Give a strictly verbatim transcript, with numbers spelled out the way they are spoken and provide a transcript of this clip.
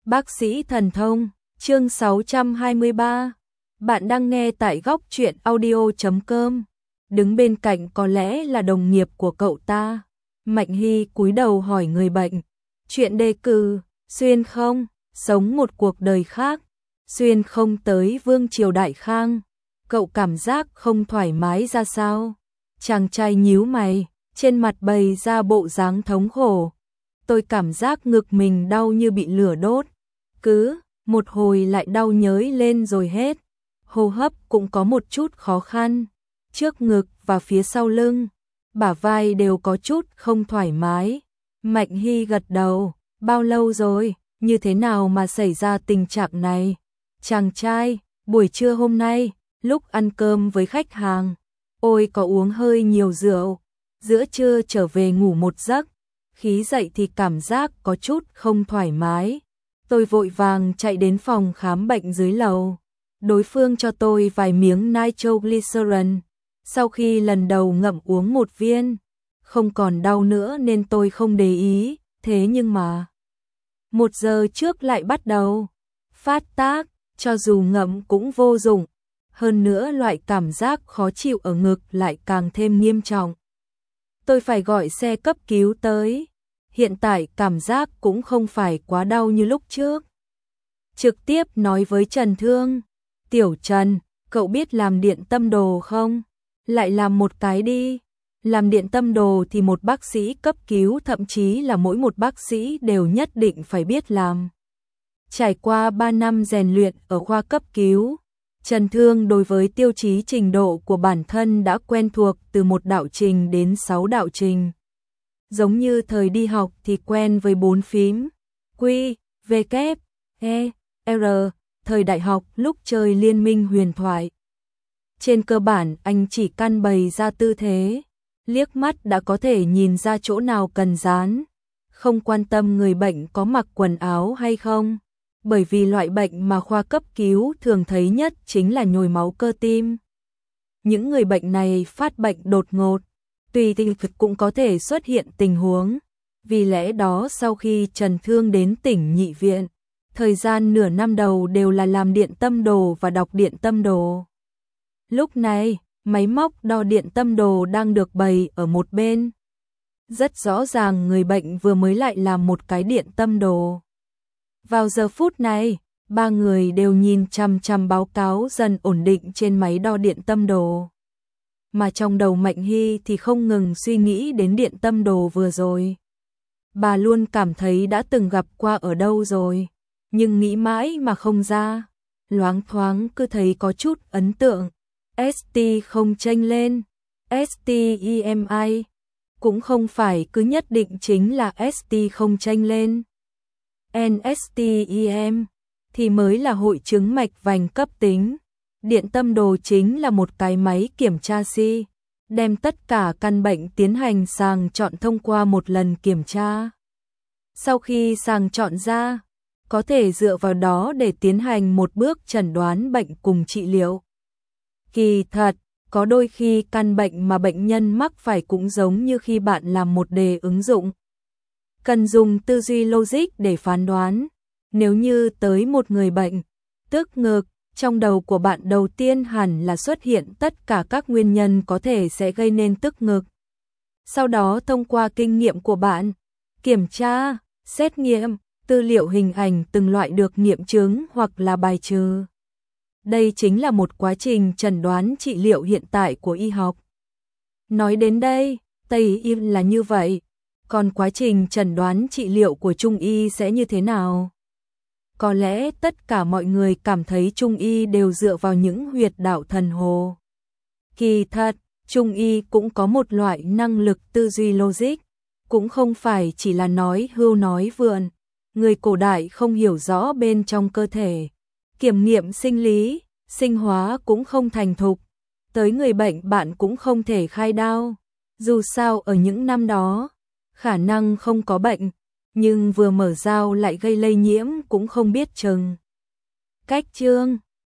Bác sĩ thần thông, chương sáu trăm hai mươi ba. Bạn đang nghe tại góc truyện audio chấm com. Đứng bên cạnh có lẽ là đồng nghiệp của cậu ta. Mạnh Hy cúi đầu hỏi người bệnh. Chuyện đề cử, xuyên không, sống một cuộc đời khác. Xuyên không tới Vương Triều Đại Khang. Cậu cảm giác không thoải mái ra sao? Chàng trai nhíu mày, trên mặt bày ra bộ dáng thống khổ. Tôi cảm giác ngực mình đau như bị lửa đốt. Cứ một hồi lại đau nhới lên rồi hết. Hô hấp cũng có một chút khó khăn. Trước ngực và phía sau lưng, bả vai đều có chút không thoải mái. Mạnh Hy gật đầu. Bao lâu rồi? Như thế nào mà xảy ra tình trạng này? Chàng trai, buổi trưa hôm nay, lúc ăn cơm với khách hàng, ôi có uống hơi nhiều rượu. Giữa trưa trở về ngủ một giấc, khí dậy thì cảm giác có chút không thoải mái. Tôi vội vàng chạy đến phòng khám bệnh dưới lầu. Đối phương cho tôi vài miếng nitroglycerin. Sau khi lần đầu ngậm uống một viên, không còn đau nữa nên tôi không để ý. Thế nhưng mà, một giờ trước lại bắt đầu phát tác, cho dù ngậm cũng vô dụng. Hơn nữa loại cảm giác khó chịu ở ngực lại càng thêm nghiêm trọng. Tôi phải gọi xe cấp cứu tới. Hiện tại cảm giác cũng không phải quá đau như lúc trước. Trực tiếp nói với Trần Thương. Tiểu Trần, cậu biết làm điện tâm đồ không? Lại làm một cái đi. Làm điện tâm đồ thì một bác sĩ cấp cứu, thậm chí là mỗi một bác sĩ đều nhất định phải biết làm. Trải qua ba năm rèn luyện ở khoa cấp cứu, Trần Thương đối với tiêu chí trình độ của bản thân đã quen thuộc từ một đạo trình đến sáu đạo trình. Giống như thời đi học thì quen với bốn phím Q, V, K, E, R, thời đại học lúc chơi Liên minh huyền thoại. Trên cơ bản anh chỉ căn bày ra tư thế, liếc mắt đã có thể nhìn ra chỗ nào cần dán, không quan tâm người bệnh có mặc quần áo hay không, bởi vì loại bệnh mà khoa cấp cứu thường thấy nhất chính là nhồi máu cơ tim. Những người bệnh này phát bệnh đột ngột, tùy tình thực cũng có thể xuất hiện tình huống. Vì lẽ đó sau khi Trần Thương đến tỉnh Nhị Viện, thời gian nửa năm đầu đều là làm điện tâm đồ và đọc điện tâm đồ. Lúc này, máy móc đo điện tâm đồ đang được bày ở một bên. Rất rõ ràng người bệnh vừa mới lại làm một cái điện tâm đồ. Vào giờ phút này, ba người đều nhìn chằm chằm báo cáo dần ổn định trên máy đo điện tâm đồ. Mà trong đầu Mạnh Hy thì không ngừng suy nghĩ đến điện tâm đồ vừa rồi. Bà luôn cảm thấy đã từng gặp qua ở đâu rồi, nhưng nghĩ mãi mà không ra. Loáng thoáng cứ thấy có chút ấn tượng. ét tê không chênh lên, ét tê e em i cũng không phải cứ nhất định chính là ét tê không chênh lên. en ét tê e em thì mới là hội chứng mạch vành cấp tính. Điện tâm đồ chính là một cái máy kiểm tra si, đem tất cả căn bệnh tiến hành sàng chọn thông qua một lần kiểm tra. Sau khi sàng chọn ra, có thể dựa vào đó để tiến hành một bước chẩn đoán bệnh cùng trị liệu. Kỳ thật, có đôi khi căn bệnh mà bệnh nhân mắc phải cũng giống như khi bạn làm một đề ứng dụng. Cần dùng tư duy logic để phán đoán. Nếu như tới một người bệnh tức ngực, trong đầu của bạn đầu tiên hẳn là xuất hiện tất cả các nguyên nhân có thể sẽ gây nên tức ngực. Sau đó thông qua kinh nghiệm của bạn, kiểm tra, xét nghiệm, tư liệu hình ảnh từng loại được nghiệm chứng hoặc là bài trừ. Đây chính là một quá trình chẩn đoán trị liệu hiện tại của y học. Nói đến đây, Tây y là như vậy, còn quá trình chẩn đoán trị liệu của Trung y sẽ như thế nào? Có lẽ tất cả mọi người cảm thấy Trung y đều dựa vào những huyệt đạo thần hồ. Kỳ thật, Trung y cũng có một loại năng lực tư duy logic, cũng không phải chỉ là nói hưu nói vượn. Người cổ đại không hiểu rõ bên trong cơ thể, kiểm nghiệm sinh lý, sinh hóa cũng không thành thục. Tới người bệnh bạn cũng không thể khai đao. Dù sao ở những năm đó, khả năng không có bệnh, nhưng vừa mở dao lại gây lây nhiễm cũng không biết chừng. Cách chương